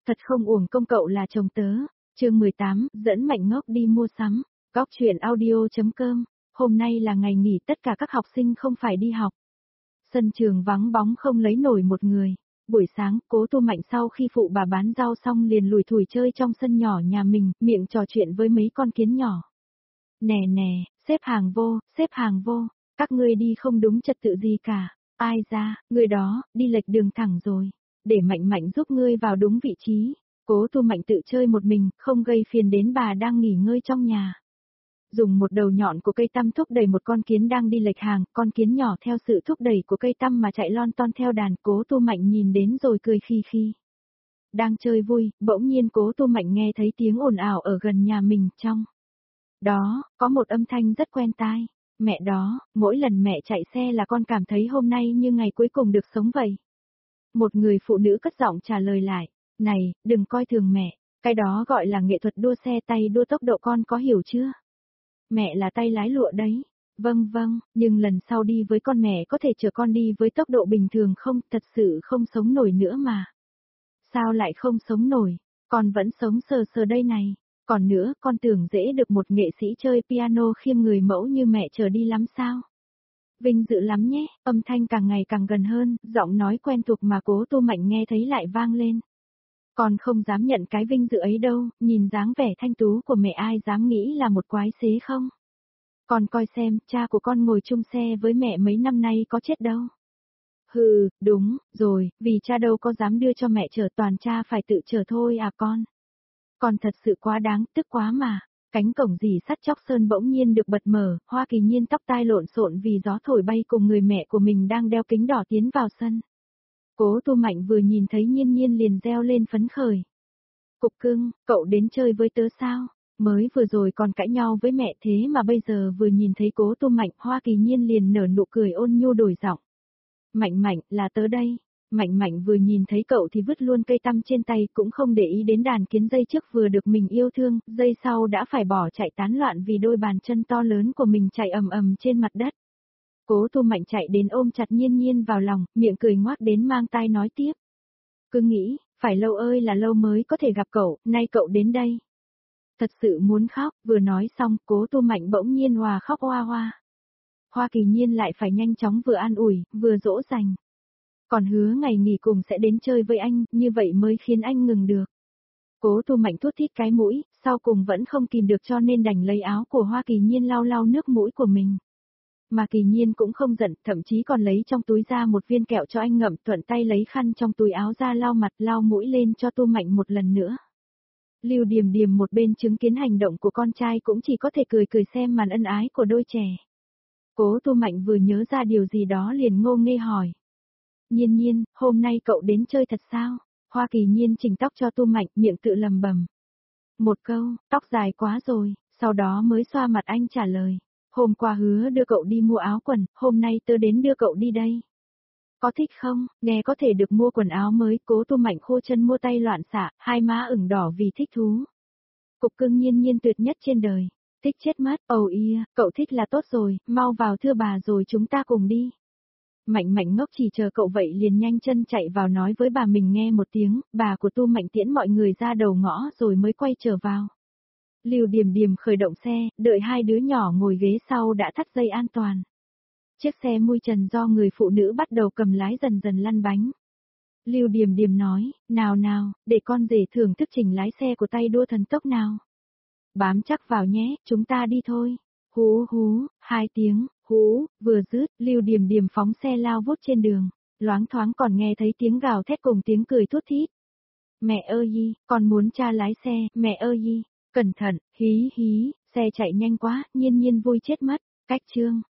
thật không uổng công cậu là chồng tớ. Chương 18, dẫn Mạnh Ngốc đi mua sắm. Góc truyện audio.com. Hôm nay là ngày nghỉ, tất cả các học sinh không phải đi học. Sân trường vắng bóng không lấy nổi một người. Buổi sáng, Cố Tu Mạnh sau khi phụ bà bán rau xong liền lủi thủi chơi trong sân nhỏ nhà mình, miệng trò chuyện với mấy con kiến nhỏ. Nè nè, xếp hàng vô, các ngươi đi không đúng trật tự gì cả. Ai ra, người đó, đi lệch đường thẳng rồi. Để Mạnh Mạnh giúp ngươi vào đúng vị trí. Cố Tu Mạnh tự chơi một mình, không gây phiền đến bà đang nghỉ ngơi trong nhà. Dùng một đầu nhọn của cây tăm thúc đẩy một con kiến đang đi lệch hàng, con kiến nhỏ theo sự thúc đẩy của cây tăm mà chạy lon ton theo đàn. Cố Tu Mạnh nhìn đến rồi cười khi khi. Đang chơi vui, bỗng nhiên Cố Tu Mạnh nghe thấy tiếng ồn ào ở gần nhà mình trong. Đó, có một âm thanh rất quen tai. Mẹ đó, mỗi lần mẹ chạy xe là con cảm thấy hôm nay như ngày cuối cùng được sống vậy. Một người phụ nữ cất giọng trả lời lại. Này, đừng coi thường mẹ, cái đó gọi là nghệ thuật đua xe tay đua tốc độ, con có hiểu chưa? Mẹ là tay lái lụa đấy. Vâng vâng, nhưng lần sau đi với con mẹ có thể chở con đi với tốc độ bình thường không? Thật sự không sống nổi nữa mà. Sao lại không sống nổi? Con vẫn sống sờ sờ đây này. Còn nữa, con tưởng dễ được một nghệ sĩ chơi piano khiêm người mẫu như mẹ chở đi lắm sao? Vinh dự lắm nhé, âm thanh càng ngày càng gần hơn, giọng nói quen thuộc mà Cố Tu Mạnh nghe thấy lại vang lên. Con không dám nhận cái vinh dự ấy đâu, nhìn dáng vẻ thanh tú của mẹ ai dám nghĩ là một quái xế không? Con coi xem, cha của con ngồi chung xe với mẹ mấy năm nay có chết đâu. Hừ, đúng, rồi, vì cha đâu có dám đưa cho mẹ chở, toàn cha phải tự chở thôi à con. Con thật sự quá đáng, tức quá mà. Cánh cổng dì sắt chóc sơn bỗng nhiên được bật mở, Hoa Kỳ Nhiên tóc tai lộn xộn vì gió thổi bay cùng người mẹ của mình đang đeo kính đỏ tiến vào sân. Cố Tu Mạnh vừa nhìn thấy Nhiên Nhiên liền reo lên phấn khởi. Cục cưng, cậu đến chơi với tớ sao? Mới vừa rồi còn cãi nhau với mẹ thế mà bây giờ vừa nhìn thấy Cố Tu Mạnh, Hoa Kỳ Nhiên liền nở nụ cười ôn nhu đổi giọng. Mạnh Mạnh, là tớ đây. Mạnh Mạnh vừa nhìn thấy cậu thì vứt luôn cây tăm trên tay, cũng không để ý đến đàn kiến dây trước vừa được mình yêu thương, dây sau đã phải bỏ chạy tán loạn vì đôi bàn chân to lớn của mình chạy ầm ầm trên mặt đất. Cố Tu Mạnh chạy đến ôm chặt Nhiên Nhiên vào lòng, miệng cười ngoác đến mang tai nói tiếp. Cứ nghĩ, phải lâu ơi là lâu mới có thể gặp cậu, nay cậu đến đây. Thật sự muốn khóc, vừa nói xong, Cố Tu Mạnh bỗng nhiên hòa khóc oa oa. Hoa Kỳ Nhiên lại phải nhanh chóng vừa an ủi, vừa dỗ dành. Còn hứa ngày nghỉ cùng sẽ đến chơi với anh, như vậy mới khiến anh ngừng được. Cố Tu Mạnh thút thít cái mũi, sau cùng vẫn không kìm được cho nên đành lấy áo của Hoa Kỳ Nhiên lau lau nước mũi của mình. Mà Kỳ Nhiên cũng không giận, thậm chí còn lấy trong túi ra một viên kẹo cho anh ngậm, thuận tay lấy khăn trong túi áo ra lau mặt lau mũi lên cho Tu Mạnh một lần nữa. Lưu Điềm Điềm một bên chứng kiến hành động của con trai cũng chỉ có thể cười cười xem màn ân ái của đôi trẻ. Cố Tu Mạnh vừa nhớ ra điều gì đó liền ngô nghê hỏi. Nhiên Nhiên, hôm nay cậu đến chơi thật sao? Hoa Kỳ Nhiên chỉnh tóc cho Tu Mạnh, miệng tự lầm bầm. Một câu, tóc dài quá rồi, sau đó mới xoa mặt anh trả lời. Hôm qua hứa đưa cậu đi mua áo quần, hôm nay tớ đến đưa cậu đi đây. Có thích không? Nghe có thể được mua quần áo mới, Cố Tu Mạnh khô chân mua tay loạn xạ, hai má ửng đỏ vì thích thú. Cục cưng Nhiên Nhiên tuyệt nhất trên đời. Thích chết mất, cậu thích là tốt rồi, mau vào thưa bà rồi chúng ta cùng đi. Mạnh Mạnh ngốc chỉ chờ cậu vậy liền nhanh chân chạy vào nói với bà mình nghe một tiếng, bà của Tu Mạnh tiễn mọi người ra đầu ngõ rồi mới quay trở vào. Lưu Điềm Điềm khởi động xe, đợi hai đứa nhỏ ngồi ghế sau đã thắt dây an toàn. Chiếc xe mui trần do người phụ nữ bắt đầu cầm lái dần dần lăn bánh. Lưu Điềm Điềm nói, nào nào, để con rể thưởng thức trình lái xe của tay đua thần tốc nào. Bám chắc vào nhé, chúng ta đi thôi. Hú hú, hai tiếng, hú, vừa dứt, Lưu Điềm Điềm phóng xe lao vút trên đường, loáng thoáng còn nghe thấy tiếng gào thét cùng tiếng cười thút thít. Mẹ ơi, con muốn cha lái xe, mẹ ơi, cẩn thận, hí hí, xe chạy nhanh quá, Nhiên Nhiên vui chết mất, cách chương.